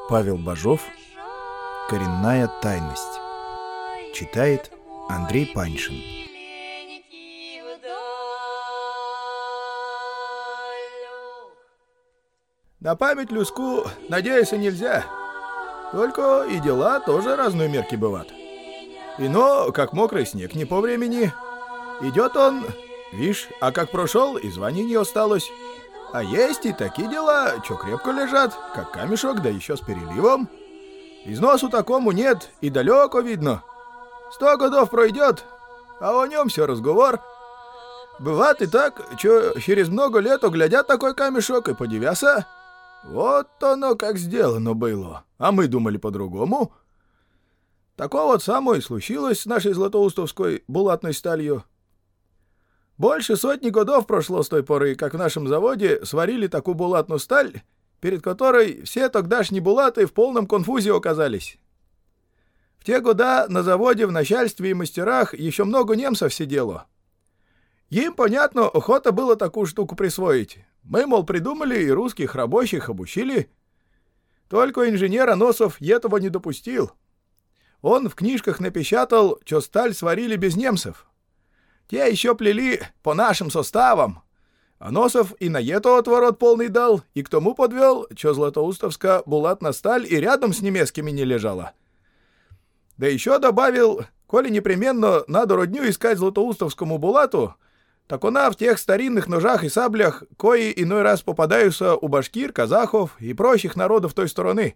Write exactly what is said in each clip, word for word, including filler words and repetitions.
Павел Бажов. Коренная тайность. Читает Андрей Паньшин. На память людскую надеяться нельзя. Только и дела тоже разные мерки бывают. Ино, как мокрый снег, не по времени. Идет он, вишь, а как прошел, и звания не осталось. А есть и такие дела, что крепко лежат, как камешок, да еще с переливом. Износу такому нет, и далеко видно. Сто годов пройдет, а о нем все разговор. Бывает и так, что через много лет оглядят такой камешок и подивятся. Вот оно как сделано было, а мы думали по-другому. Такого вот самое и случилось с нашей златоустовской булатной сталью. Больше сотни годов прошло с той поры, как в нашем заводе сварили такую булатную сталь, перед которой все тогдашние булаты в полном конфузе оказались. В те года на заводе, в начальстве и мастерах еще много немцев сидело. Им, понятно, охота было такую штуку присвоить. Мы, мол, придумали и русских рабочих обучили. Только инженер Аносов этого не допустил. Он в книжках напечатал, что сталь сварили без немцев. Те еще плели по нашим составам. Аносов и на это отворот полный дал, и к тому подвел, что златоустовская булатная сталь и рядом с немецкими не лежала. Да еще добавил, коли непременно надо родню искать златоустовскому булату, так она в тех старинных ножах и саблях, кои иной раз попадаются у башкир, казахов и прочих народов той стороны.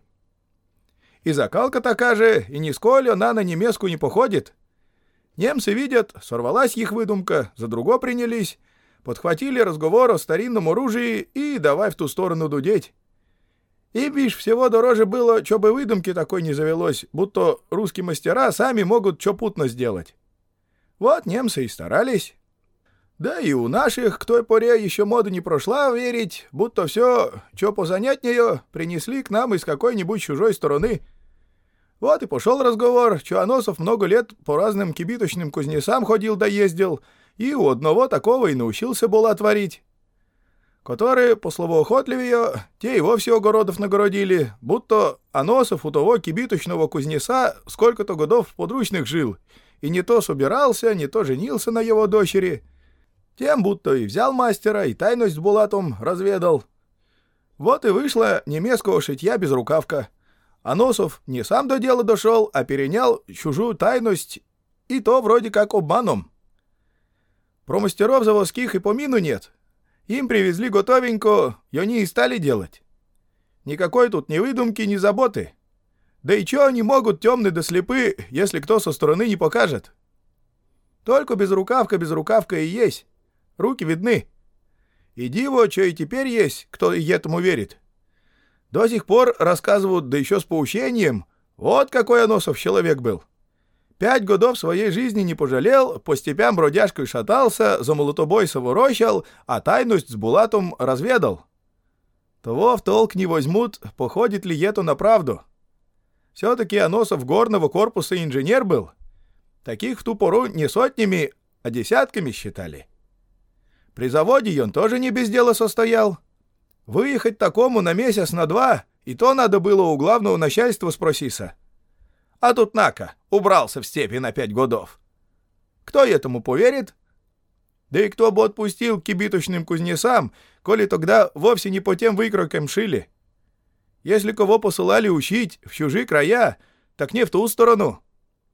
И закалка такая же, и нисколь она на немецкую не походит. Немцы видят, сорвалась их выдумка, за друго принялись, подхватили разговор о старинном оружии и давай в ту сторону дудеть. Им, вишь, всего дороже было, чтобы выдумки такой не завелось, будто русские мастера сами могут что путно сделать. Вот немцы и старались. Да и у наших к той поре еще мода не прошла верить, будто все, что позанятнее, принесли к нам из какой-нибудь чужой стороны. Вот и пошел разговор, что Аносов много лет по разным кибиточным кузнецам ходил да ездил, и у одного такого и научился булат варить. Которые, по слову охотливее, те и вовсе огородов нагородили, будто Аносов у того кибиточного кузнеца сколько-то годов в подручных жил, и не то собирался, не то женился на его дочери. Тем будто и взял мастера, и тайность с булатом разведал. Вот и вышла немецкого шитья безрукавка. Аносов не сам до дела дошел, а перенял чужую тайность, и то вроде как обманом. Про мастеров заводских и помину нет. Им привезли готовенько, и они и стали делать. Никакой тут ни выдумки, ни заботы. Да и чё они могут темны да слепы, если кто со стороны не покажет? Только безрукавка безрукавка и есть. Руки видны. И диво, что и теперь есть, кто и этому верит. До сих пор рассказывают, да еще с поучением, вот какой Аносов человек был. Пять годов своей жизни не пожалел, по степям бродяжкой шатался, за молотобойса ворощал, а тайность с булатом разведал. Того в толк не возьмут, походит ли это на правду. Все-таки Аносов горного корпуса инженер был. Таких в ту пору не сотнями, а десятками считали. При заводе он тоже не без дела состоял. Выехать такому на месяц, на два, и то надо было у главного начальства спроситься. А тут нака, убрался в степи на пять годов. Кто этому поверит? Да и кто бы отпустил к кибиточным кузнецам, коли тогда вовсе не по тем выкройкам шили. Если кого посылали учить в чужие края, так не в ту сторону.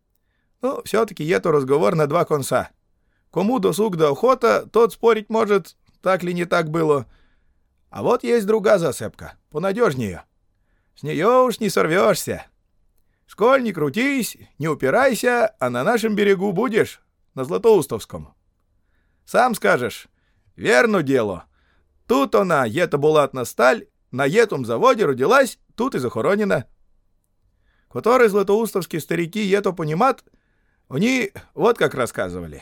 Ну, все-таки это разговор на два конца. Кому досуг да охота, тот спорить может, так ли не так было. А вот есть другая засыпка, понадежнее. С нее уж не сорвешься. Сколь не крутись, не упирайся, а на нашем берегу будешь, на Златоустовском. Сам скажешь, верно дело. Тут она, ета булатна сталь, на этом заводе родилась, тут и захоронена. Которые златоустовские старики это понимат, они вот как рассказывали.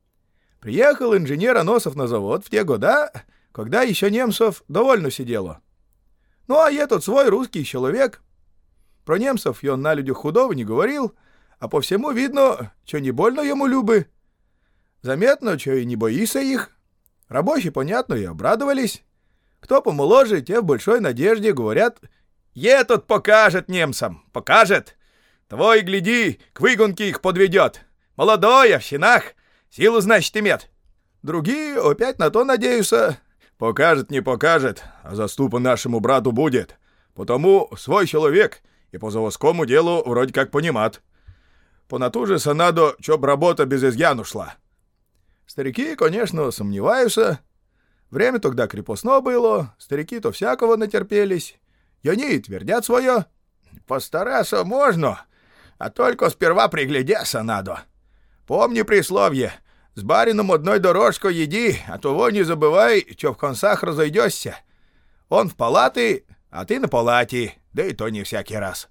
Приехал инженер Аносов на завод в те года, когда еще немцев довольно сидело. Ну, а этот свой русский человек. Про немцев и он на людях худого не говорил, а по всему видно, что не больно ему любы. Заметно, что и не боится их. Рабочие, понятно, и обрадовались. Кто помоложе, те в большой надежде, говорят, Этот покажет немцам, покажет. Твой, гляди, к выгонке их подведет. Молодой, а в щенах, силу, значит, имет. Другие опять на то надеются. Покажет, не покажет, а заступа нашему брату будет. Потому свой человек и по заводскому делу вроде как понимат. По натуже санадо, чоб работа без изъяну шла. Старики, конечно, сомневаются. Время тогда крепостно было, старики-то всякого натерпелись. И они и твердят свое. Постараться можно, а только сперва приглядеться надо. Помни присловие: с барином одной дорожкой еди, а того не забывай, что в концах разойдешься. Он в палаты, а ты на палате, да и то не всякий раз.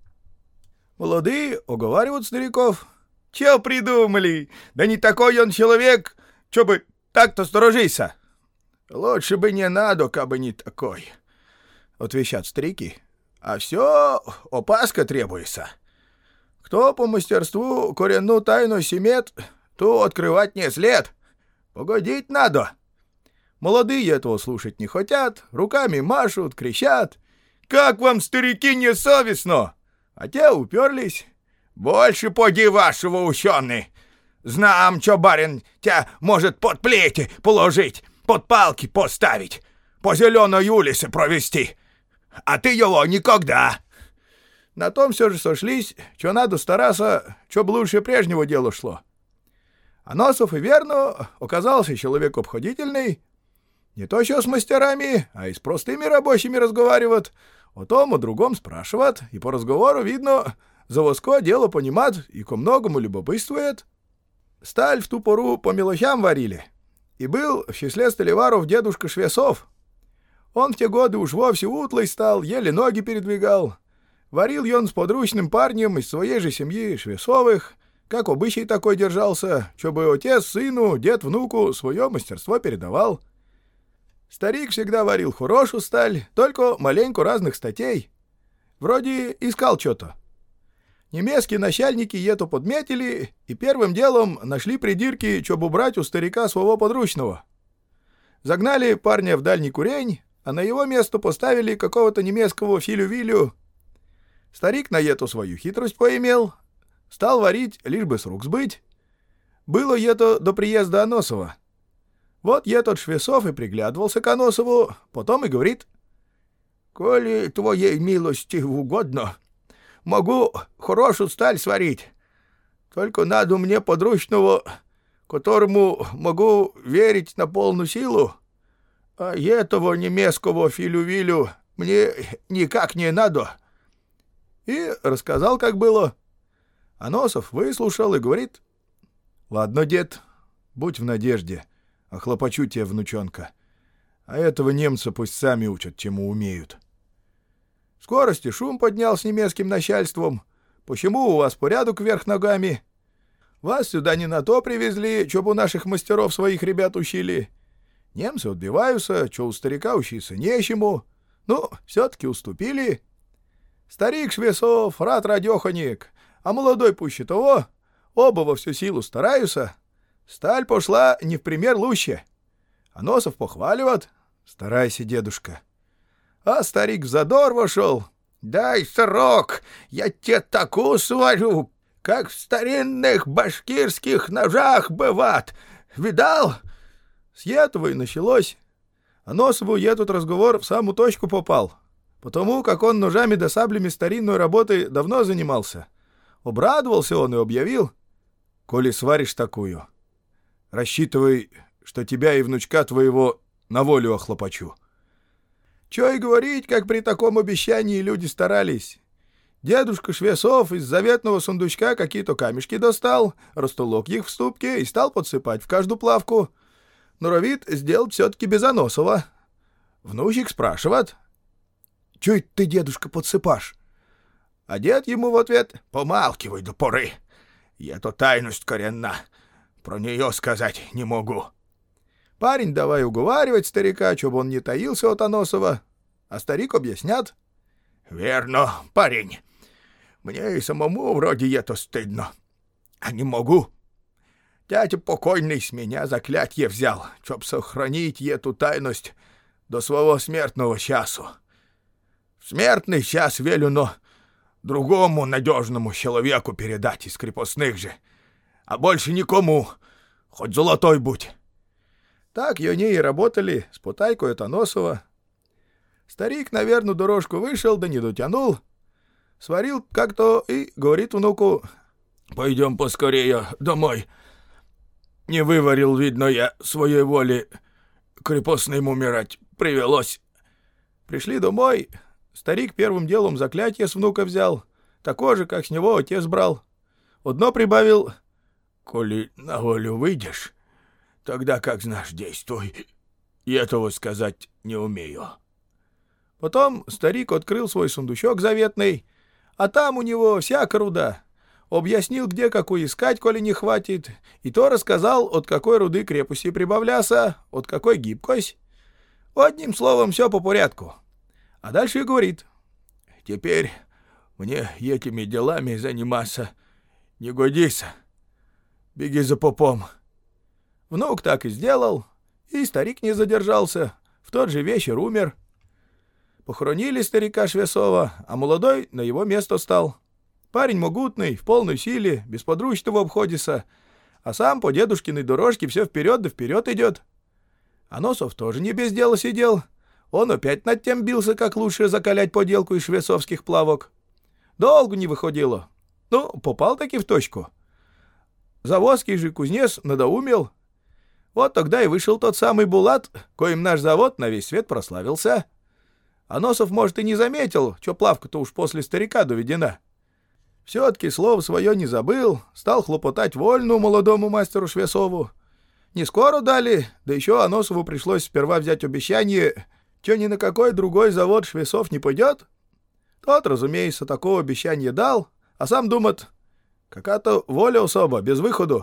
Молодые уговаривают стариков. Че придумали? Да не такой он человек, че бы так-то сторожися. Лучше бы не надо, кабы не такой, отвечат старики. А все опаска требуется. Кто по мастерству коренную тайну семет, то открывать не след. Погодить надо. Молодые этого слушать не хотят, руками машут, кричат. Как вам, старики, несовестно? А те уперлись. Больше поди вашего ученый. Знам, что барин тебя может под плети положить, под палки поставить, по зеленой улице провести. А ты его никогда. На том все же сошлись, что надо стараться, чтоб лучше прежнего дела шло. А Носов и верно оказался человек обходительный. Не то что с мастерами, а и с простыми рабочими разговаривает, о том, о другом спрашивает, и по разговору видно, заводское дело понимает и ко многому любопытствует. Сталь в ту пору по мелочам варили, и был в числе столеваров дедушка Швесов. Он в те годы уж вовсе утлый стал, еле ноги передвигал. Варил он с подручным парнем из своей же семьи Швесовых, как обычай такой держался, чтобы отец сыну, дед внуку свое мастерство передавал. Старик всегда варил хорошую сталь, только маленько разных статей. Вроде искал что-то. Немецкие начальники это подметили и первым делом нашли придирки, чтобы убрать у старика своего подручного. Загнали парня в дальний курень, а на его место поставили какого-то немецкого филю-вилю. Старик на эту свою хитрость поимел, стал варить, лишь бы с рук сбыть. Было это до приезда Аносова. Вот этот Швесов и приглядывался к Аносову, потом и говорит: «Коли твоей милости угодно, могу хорошую сталь сварить. Только надо мне подручного, которому могу верить на полную силу, а этого немецкого филю-вилю мне никак не надо». И рассказал, как было. Аносов выслушал и говорит: «Ладно, дед, будь в надежде, охлопочу тебе, внучонка, а этого немца пусть сами учат, чему умеют». В скорости шум поднял с немецким начальством. «Почему у вас порядок вверх ногами? Вас сюда не на то привезли, чтобы у наших мастеров своих ребят учили. Немцы отбиваются, что у старика учиться нечему. Ну, все-таки уступили. Старик Швесов, рад радеханик, а молодой пуще того, оба во всю силу стараются. Сталь пошла не в пример лучше. А Носов похваливает: «Старайся, дедушка». А старик в задор вошел: «Дай срок, я тебе такую сварю, как в старинных башкирских ножах бывает. Видал?» С этого и началось. А Носову этот разговор в самую точку попал, потому как он ножами да саблями старинной работой давно занимался. Обрадовался он и объявил: «Коли сваришь такую, рассчитывай, что тебя и внучка твоего на волю охлопочу». Чё и говорить, как при таком обещании люди старались. Дедушка Швесов из заветного сундучка какие-то камешки достал, растолок их в ступке и стал подсыпать в каждую плавку. Норовит сделать все-таки без Аносова. Внучек спрашивает: «Чё это ты, дедушка, подсыпашь?» А дед ему в ответ: «Помалкивай до поры. Это тайность коренна. Про нее сказать не могу». Парень давай уговаривать старика, чтобы он не таился от Аносова, а старик объяснят: «Верно, парень. Мне и самому вроде это стыдно. А не могу. Дядя покойный с меня заклятье взял, чтоб сохранить эту тайность до своего смертного часу. В смертный час велю, но другому надежному человеку передать из крепостных же, а больше никому, хоть золотой будь». Так они и работали с Путайкой от Аносова. Старик на верную дорожку вышел, да не дотянул. Сварил как-то и говорит внуку: «Пойдем поскорее домой. Не выварил, видно, я своей воли крепостным умирать привелось». Пришли домой. Старик первым делом заклятие с внука взял, такое же, как с него отец брал. Одно прибавил: «Коли на волю выйдешь, тогда, как знаешь, действуй. И этого сказать не умею». Потом старик открыл свой сундучок заветный, а там у него всяка руда. Объяснил, где какую искать, коли не хватит, и то рассказал, от какой руды крепости прибавляться, от какой гибкость. Одним словом, все по порядку. А дальше и говорит: «Теперь мне этими делами заниматься не годится. Беги за попом». Внук так и сделал, и старик не задержался, в тот же вечер умер. Похоронили старика Швецова, а молодой на его место стал. Парень могутный, в полной силе, без подручного обходится, а сам по дедушкиной дорожке все вперед да вперед идет. Аносов тоже не без дела сидел. Он опять над тем бился, как лучше закалять поделку из швецовских плавок. Долго не выходило. Ну, попал-таки в точку. Заводский же кузнец надоумел. Вот тогда и вышел тот самый Булат, коим наш завод на весь свет прославился. Аносов, может, и не заметил, что плавка-то уж после старика доведена. Все-таки слово свое не забыл, стал хлопотать вольну молодому мастеру Швецову. Не скоро дали, да еще Аносову пришлось сперва взять обещание, что ни на какой другой завод Швецов не пойдет. Тот, разумеется, такого обещания дал, а сам думает: какая-то воля особа, без выходу.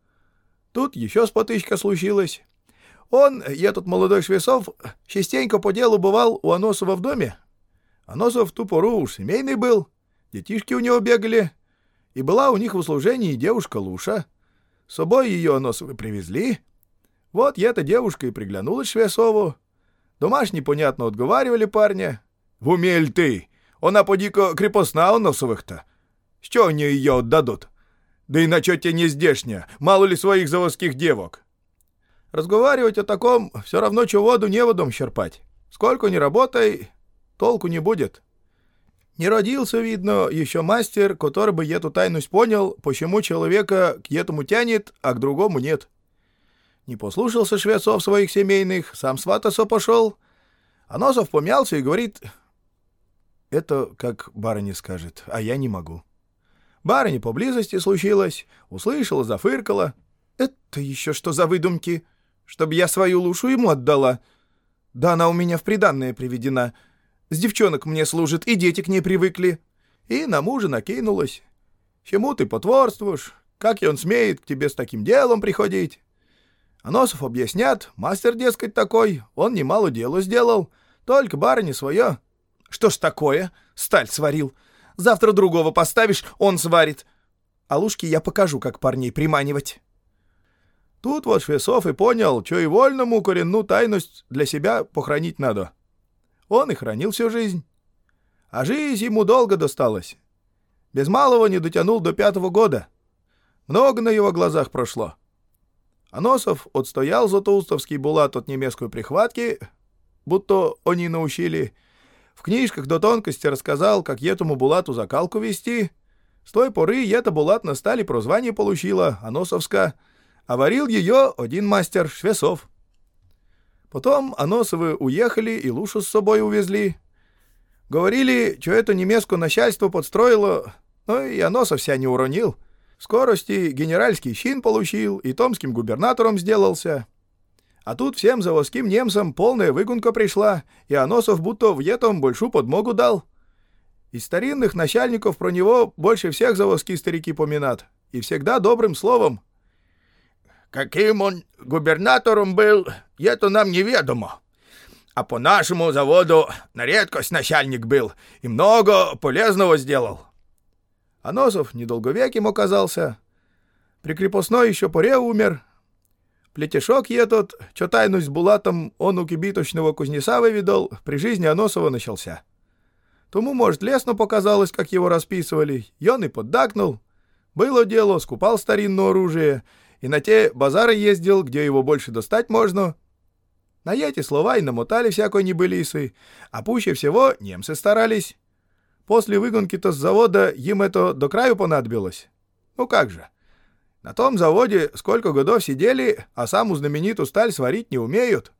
Тут еще спотычка случилась. Он, этот молодой Швецов, частенько по делу бывал у Аносова в доме. Аносов в ту пору уж семейный был, детишки у него бегали, и была у них в услужении девушка Луша. С собой ее Аносовы привезли. Вот эта девушка и приглянулась Швецову. Домашние, понятно, отговаривали парня: «В уме ль ты? Она поди-ка крепостна Аносовых-то. С чего они ее отдадут? Да и на чё тебе не здешняя? Мало ли своих заводских девок». Разговаривать о таком все равно, что воду неводом черпать. Сколько ни работай, толку не будет. Не родился, видно, еще мастер, который бы эту тайность понял, почему человека к этому тянет, а к другому нет. Не послушался Швецов своих семейных, сам свататься пошел. Аносов помялся и говорит: «Это как барыня скажет, а я не могу». Барыня поблизости случилась, услышала, зафыркала: «Это еще что за выдумки? Чтобы я свою Лушу ему отдала? Да она у меня в приданное приведена. С девчонок мне служит, и дети к ней привыкли». И на мужа накинулась: «Чему ты потворствуешь? Как и он смеет к тебе с таким делом приходить?» Аносов объяснят: мастер, дескать, такой, он немало дела сделал, только барыне свое. «Что ж такое? Сталь сварил. Завтра другого поставишь, он сварит. А Лушке я покажу, как парней приманивать». Тут вот Швецов и понял, что и вольному коренную тайность для себя похоронить надо. Он и хранил всю жизнь. А жизнь ему долго досталась. Без малого не дотянул до пятого года. Много на его глазах прошло. Аносов отстоял златоустовский Булат от немецкой прихватки, будто они научили. В книжках до тонкости рассказал, как этому Булату закалку вести. С той поры ета Булат на стали прозвание получила, Аносовска, а варил ее один мастер Швецов. Потом Аносовы уехали и Лушу с собой увезли. Говорили, что это немецкое начальство подстроило, но и Аносов вся не уронил. В скорости генеральский чин получил и томским губернатором сделался. А тут всем заводским немцам полная выгонка пришла, и Аносов будто в этом большую подмогу дал. Из старинных начальников про него больше всех заводские старики поминат, и всегда добрым словом. Каким он губернатором был, это нам неведомо. А по нашему заводу на редкость начальник был и много полезного сделал. Аносов недолговеким оказался. При крепостной еще поре умер. Плетешок этот, что тайну с Булатом он у кибиточного кузнеца выведал, при жизни Аносова начался. Тому, может, лестно показалось, как его расписывали, и он и поддакнул. Было дело, скупал старинное оружие, и на те базары ездил, где его больше достать можно. На эти слова и намотали всякой небылицы, а пуще всего немцы старались. После выгонки-то с завода им это до краю понадобилось. Ну как же, на том заводе сколько годов сидели, а саму знаменитую сталь сварить не умеют.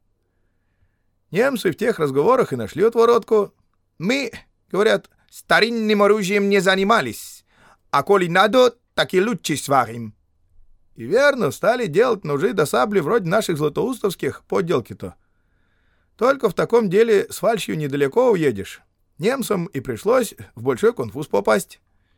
Немцы в тех разговорах и нашли отворотку. Мы, говорят, старинным оружием не занимались, а коли надо, так и лучше сварим. И верно, стали делать ножи до сабли вроде наших златоустовских подделки-то. Только в таком деле с фальшью недалеко уедешь. Немцам и пришлось в большой конфуз попасть.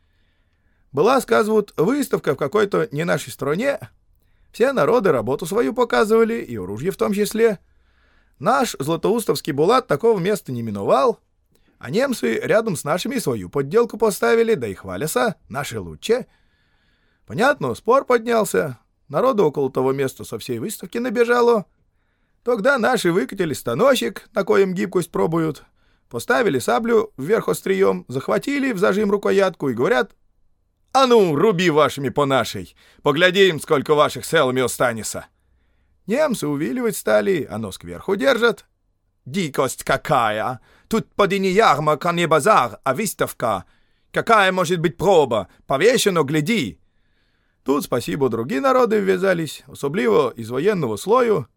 Была, сказывают, выставка в какой-то не нашей стране. Все народы работу свою показывали, и оружие в том числе. Наш златоустовский булат такого места не миновал, а немцы рядом с нашими свою подделку поставили, да и хваляся, наши лучше. Понятно, спор поднялся, народу около того места со всей выставки набежало. Тогда наши выкатили станочек, на коем гибкость пробуют, поставили саблю вверх острием, захватили в зажим рукоятку и говорят: «А ну, руби вашими по нашей, поглядим, сколько ваших целыми останется». Немцы увиливать стали, а нос кверху держат. «Дикость какая! Тут поди не ярмарка, не базар, а выставка. Какая может быть проба? Повешено, гляди!» Тут, спасибо, другие народы ввязались, особливо из военного слою.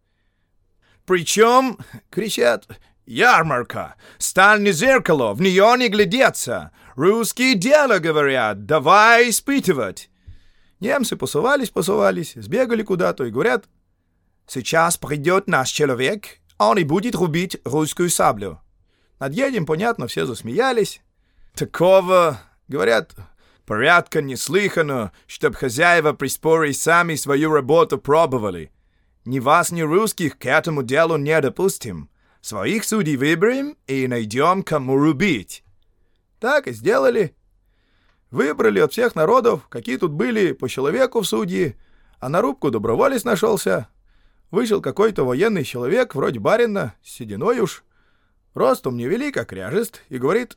«Причем, — кричат, — ярмарка, сталь не зеркало, в нее не глядеться. Русские дело, говорят, давай испытывать». Немцы посувались-посувались, сбегали куда-то и говорят: «Сейчас придет наш человек, он и будет рубить русскую саблю». Над едем, понятно, все засмеялись. «Такого, — говорят, — порядка не слыхано, чтоб хозяева при споре сами свою работу пробовали. Ни вас, ни русских к этому делу не допустим. Своих судей выберем и найдем, кому рубить». Так и сделали. Выбрали от всех народов, какие тут были, по человеку в судьи, а на рубку доброволец нашелся. Вышел какой-то военный человек, вроде барина, с сединой уж, ростом невелик, а кряжест, и говорит: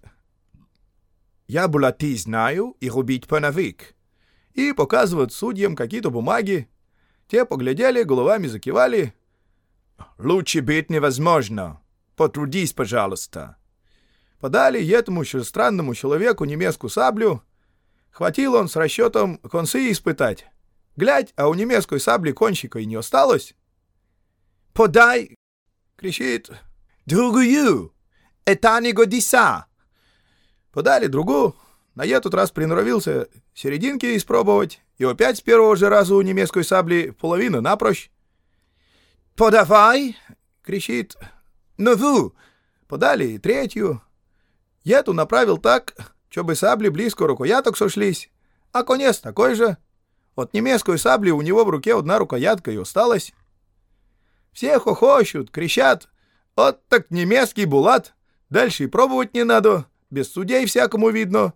«Я булаты знаю и рубить понавык». И показывают судьям какие-то бумаги. Те поглядели, головами закивали. «Лучше быть невозможно. Потрудись, пожалуйста». Подали этому странному человеку немецкую саблю. Хватил он с расчетом концы испытать. Глядь, а у немецкой сабли кончика и не осталось. «Подай!» — кричит. «Другую! Это не годится!» Подали другую. На этот раз приноровился серединки испробовать, и опять с первого же раза у немецкой сабли половина напрочь. «Подавай!» — кричит. «Нову!» Подали и третью. Эту направил так, чтобы сабли близко рукояток сошлись, а конец такой же. От немецкой сабли у него в руке одна рукоятка и осталась. Все хохочут, кричат: «Вот так немецкий булат! Дальше и пробовать не надо, без судей всякому видно».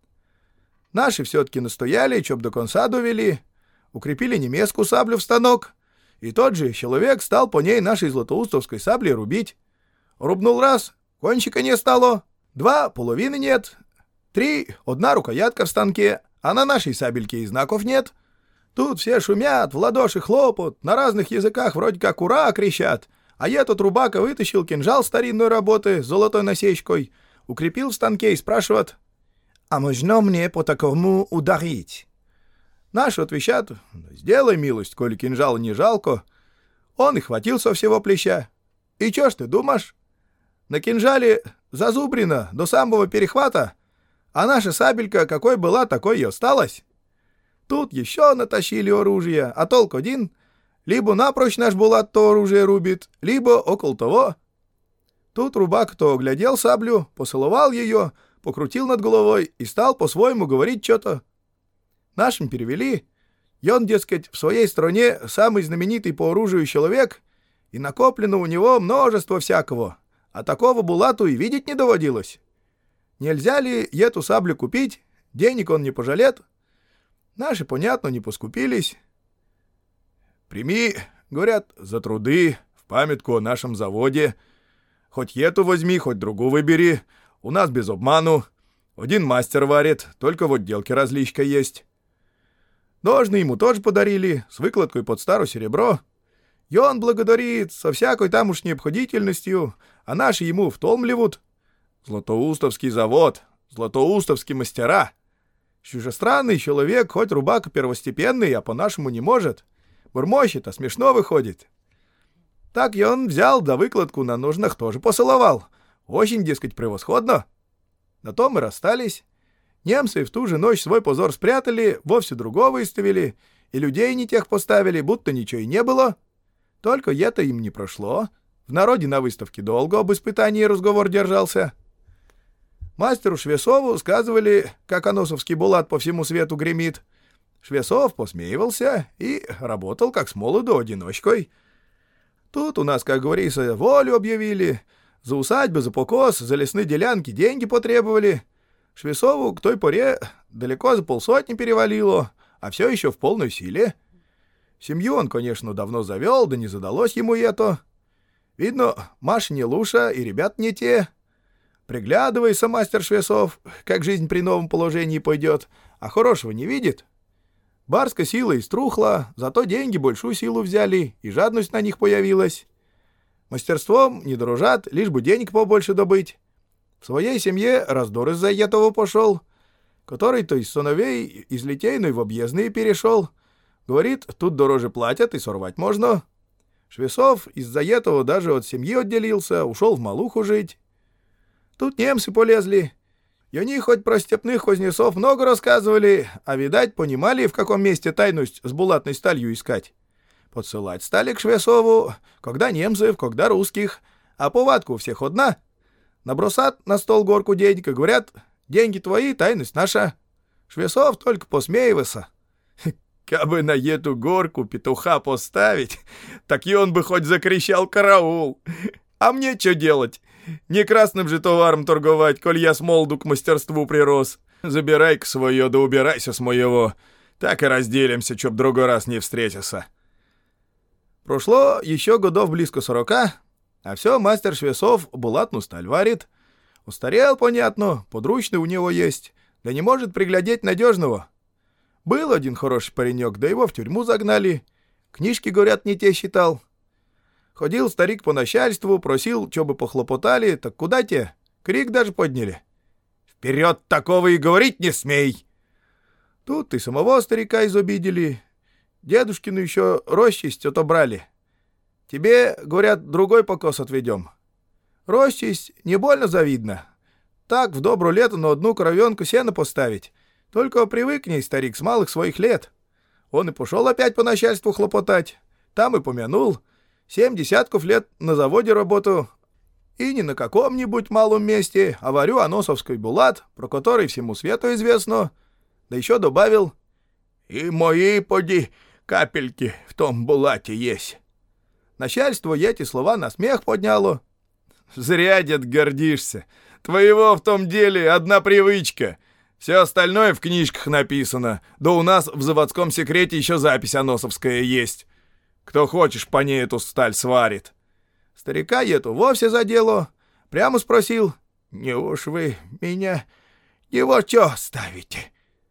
Наши все-таки настояли, чтоб до конца довели, укрепили немецкую саблю в станок, и тот же человек стал по ней нашей златоустовской саблей рубить. Рубнул раз, кончика не стало, два, половины нет, три, одна рукоятка в станке, а на нашей сабельке и знаков нет. Тут все шумят, в ладоши хлопают, на разных языках вроде как «Ура!» кричат, а этот рубака вытащил кинжал старинной работы с золотой насечкой, укрепил в станке и спрашивает: «А можно мне по такому ударить?» Наши отвечат: «Сделай милость, коли кинжала не жалко». Он и хватил со всего плеча. И чё ж ты думаешь? На кинжале зазубрено до самого перехвата, а наша сабелька какой была, такой и осталась. Тут еще натащили оружие, а толк один: либо напрочь наш булат то оружие рубит, либо около того. Тут рубак то оглядел саблю, поцеловал ее, покрутил над головой и стал по-своему говорить что-то. Нашим перевели. И он, дескать, в своей стране самый знаменитый по оружию человек, и накоплено у него множество всякого, а такого булату и видеть не доводилось. Нельзя ли эту саблю купить? Денег он не пожалеет. Наши, понятно, не поскупились. «Прими, — говорят, — за труды, в памятку о нашем заводе. Хоть эту возьми, хоть другую выбери. У нас без обману. Один мастер варит, только в отделке различка есть. Ножны ему тоже подарили, с выкладкой под старое серебро. И он благодарит со всякой тамошней обходительностью, а наши ему втомливают. Златоустовский завод, златоустовские мастера. Чужестранный человек, хоть рубака первостепенный, а по-нашему не может. Бурмощит, а смешно выходит. Так и он взял, да выкладку на ножнах тоже посыловал. Очень, дескать, превосходно. На том и расстались. Немцы в ту же ночь свой позор спрятали, вовсе другого выставили, и людей не тех поставили, будто ничего и не было. Только это им не прошло. В народе на выставке долго об испытании разговор держался. Мастеру Швесову сказывали, как аносовский булат по всему свету гремит. Швесов посмеивался и работал как с молоду одиночкой. Тут у нас, как говорится, волю объявили. За усадьбы, за покос, за лесные делянки деньги потребовали. Швесову к той поре далеко за полсотни перевалило, а все еще в полной силе. Семью он, конечно, давно завел, да не задалось ему это. Видно, Маша не луша и ребят не те. Приглядывайся, мастер Швесов, как жизнь при новом положении пойдет, а хорошего не видит. Барская сила иструхла, зато деньги большую силу взяли, и жадность на них появилась. Мастерством не дружат, лишь бы денег побольше добыть. В своей семье раздор из-за этого пошел, который-то из сыновей из Литейной в объездные перешел. Говорит, тут дороже платят и сорвать можно. Швесов из-за этого даже от семьи отделился, ушел в Малуху жить. Тут немцы полезли. И они хоть про степных кузнецов много рассказывали, а, видать, понимали, в каком месте тайность с булатной сталью искать. Подсылать стали к Швесову, когда немцев, когда русских, а повадка у всех одна. Набросат на стол горку денег и говорят, деньги твои, тайность наша. Швесов только посмеивался. Кабы на эту горку петуха поставить, так и он бы хоть закричал «караул». А мне что делать? Не красным же товаром торговать, коль я с молоду к мастерству прирос. Забирай-ка свое, да убирайся с моего. Так и разделимся, чтоб другой раз не встретился. Прошло еще годов близко сорока, а все мастер Швесов булатную сталь варит. Устарел, понятно, подручный у него есть, да не может приглядеть надежного. Был один хороший паренек, да его в тюрьму загнали. Книжки, говорят, не те считал. Ходил старик по начальству, просил, что бы похлопотали, так куда те? Крик даже подняли. «Вперед такого и говорить не смей!» Тут и самого старика изобидели. Дедушкину еще росчесть отобрали. Тебе, говорят, другой покос отведем. Росчесть не больно завидно. Так в доброе лето на одну коровенку сено поставить. Только привыкни, старик, с малых своих лет. Он и пошел опять по начальству хлопотать. Там и помянул. Семь десятков лет на заводе работу. И не на каком-нибудь малом месте, а варю аносовский булат, про который всему свету известно. Да еще добавил: «И мои, поди, капельки в том булате есть». Начальство эти слова на смех подняло. «Зря, дед, гордишься. Твоего в том деле одна привычка. Все остальное в книжках написано, да у нас в заводском секрете еще запись аносовская есть. Кто хочешь, по ней эту сталь сварит». Старика эту вовсе задело. Прямо спросил: «Не уж вы меня не вот чё ставите?»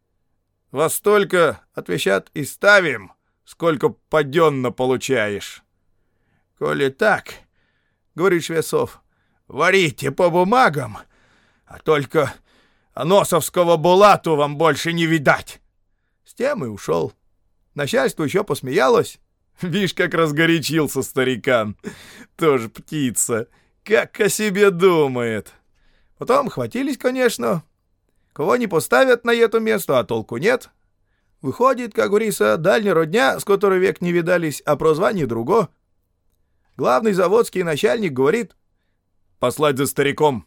«Во столько, — отвечат, — и ставим, сколько паденно получаешь». «Коли так, — говорит Швесов, — варите по бумагам, а только аносовского булату вам больше не видать». С тем и ушел. Начальство еще посмеялось. Вишь, как разгорячился старикан. Тоже птица. Как о себе думает. Потом хватились, конечно. Кого не поставят на это место, а толку нет. Выходит, как говорится, дальняя родня, с которой век не видались, а прозвание друго. Главный заводский начальник говорит: «Послать за стариком».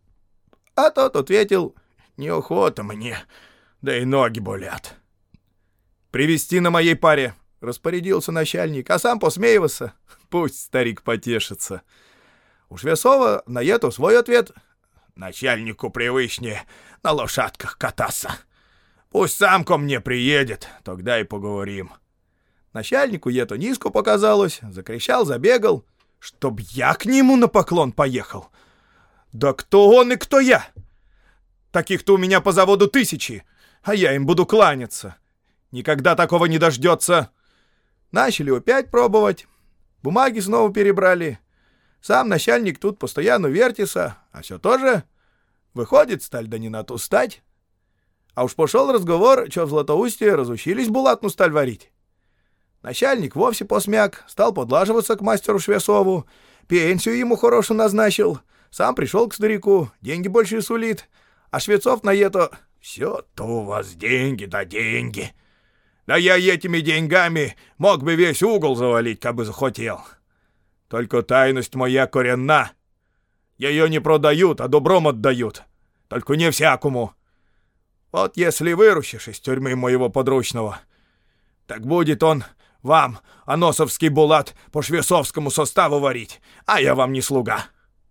А тот ответил: «Неохота мне, да и ноги болят». «Привезти на моей паре», — распорядился начальник, а сам посмеивался. Пусть старик потешится. У Швесова на это свой ответ: «Начальнику привычнее на лошадках кататься. Пусть сам ко мне приедет, тогда и поговорим». Начальнику это низко показалось, закричал, забегал: «Чтоб я к нему на поклон поехал! Да кто он и кто я? Таких-то у меня по заводу тысячи, а я им буду кланяться. Никогда такого не дождется. Начали опять пробовать. Бумаги снова перебрали. Сам начальник тут постоянно вертится, а все тоже выходит сталь да не на ту стать. А уж пошел разговор, что в Златоусте разучились булатную сталь варить. Начальник вовсе посмяк, стал подлаживаться к мастеру Швецову, пенсию ему хорошую назначил, сам пришел к старику, деньги больше сулит, а Швецов на это: «Все-то у вас деньги да деньги. Да я этими деньгами мог бы весь угол завалить, как бы захотел. Только тайность моя коренна. Ее не продают, а добром отдают. Только не всякому. Вот если выручишь из тюрьмы моего подручного, так будет он вам аносовский булат по швецовскому составу варить, а я вам не слуга».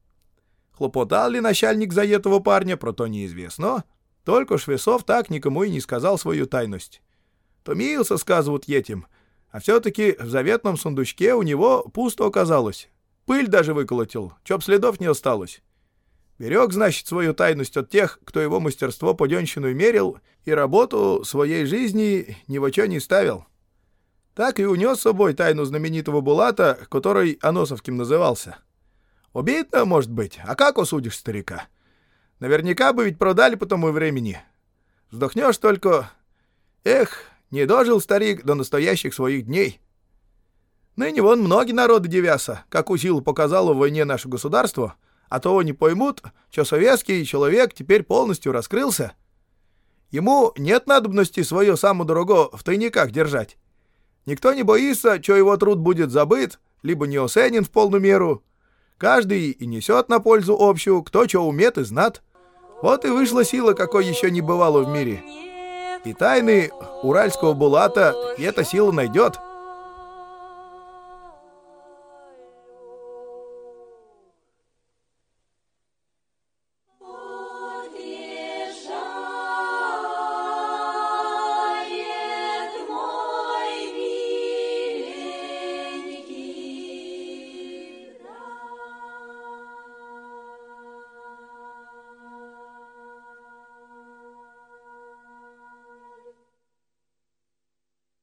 Хлопотал ли начальник за этого парня, про то неизвестно. Только Швецов так никому и не сказал свою тайность. Томился, сказывают, етим, а все-таки в заветном сундучке у него пусто оказалось. Пыль даже выколотил, чтоб следов не осталось. Берег, значит, свою тайность от тех, кто его мастерство поденщину мерил, и работу своей жизни ни во чё не ставил. Так и унес с собой тайну знаменитого булата, который Аносовским назывался. Обидно, может быть, а как осудишь старика? Наверняка бы ведь продали по тому времени. Вздохнешь только: эх, не дожил старик до настоящих своих дней. Ныне вон многие народы дивятся, как силу показало в войне наше государство, а того не поймут, что советский человек теперь полностью раскрылся. Ему нет надобности свое самое дорого в тайниках держать. Никто не боится, что его труд будет забыт, либо не оценен в полную меру. Каждый и несет на пользу общую, кто что умеет и знат. Вот и вышла сила, какой еще не бывало в мире. И тайны уральского булата эта сила найдет.